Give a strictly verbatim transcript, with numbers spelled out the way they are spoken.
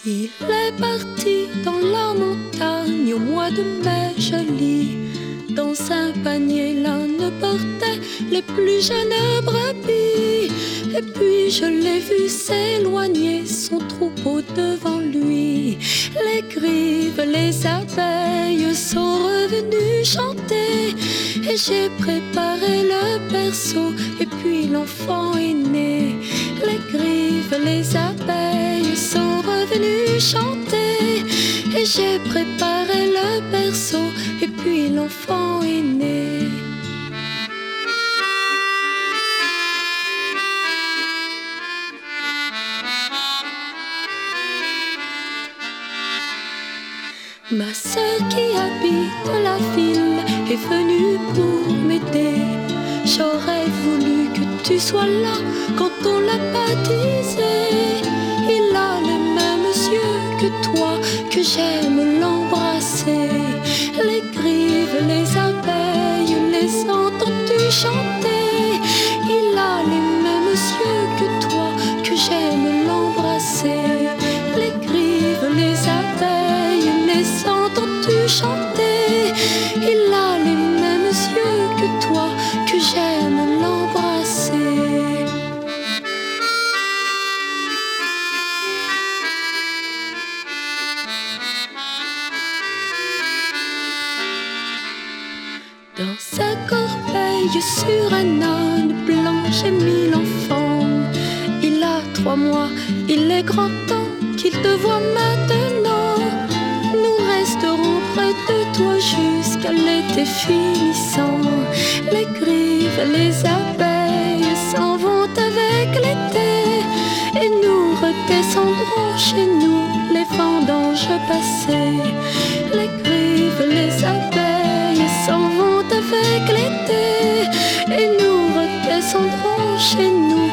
Il est parti dans la montagne au mois de mai joli. Dans un panier l'âne portait les plus jeunes brebis. Et puis je l'ai vu s'éloigner, son troupeau devant lui. Les grives, les abeilles sont revenues chanter. Et j'ai préparé le berceau et puis l'enfant est né. Les grives, les abeilles sont revenues chanter. Et j'ai préparé le berceau et puis l'enfant est né. Ma sœur qui habite la ville est venue pour m'aider. J'aurais voulu que tu sois là quand on l'a baptisé. Il a les mêmes yeux que toi, que j'aime l'embrasser. Les grives, les abeilles, les entends-tu chanter? Il a les mêmes yeux que toi, que j'aime l'embrasser. Les grives, les abeilles, les entends-tu chanter? Il a les mêmes yeux que toi, que j'aime l'embrasser. Dans sa corbeille sur un âne blanc j'ai mis l'enfant. Il a trois mois, il est grand temps qu'il te voie maintenant. Nous resterons près de toi jusqu'à l'été finissant. Les grives, les abeilles s'en vont avec l'été. Et nous redescendrons chez nous, les vendanges passées. Les grives, les abeilles s'en vont avec l'été. Et nous redescendrons chez nous,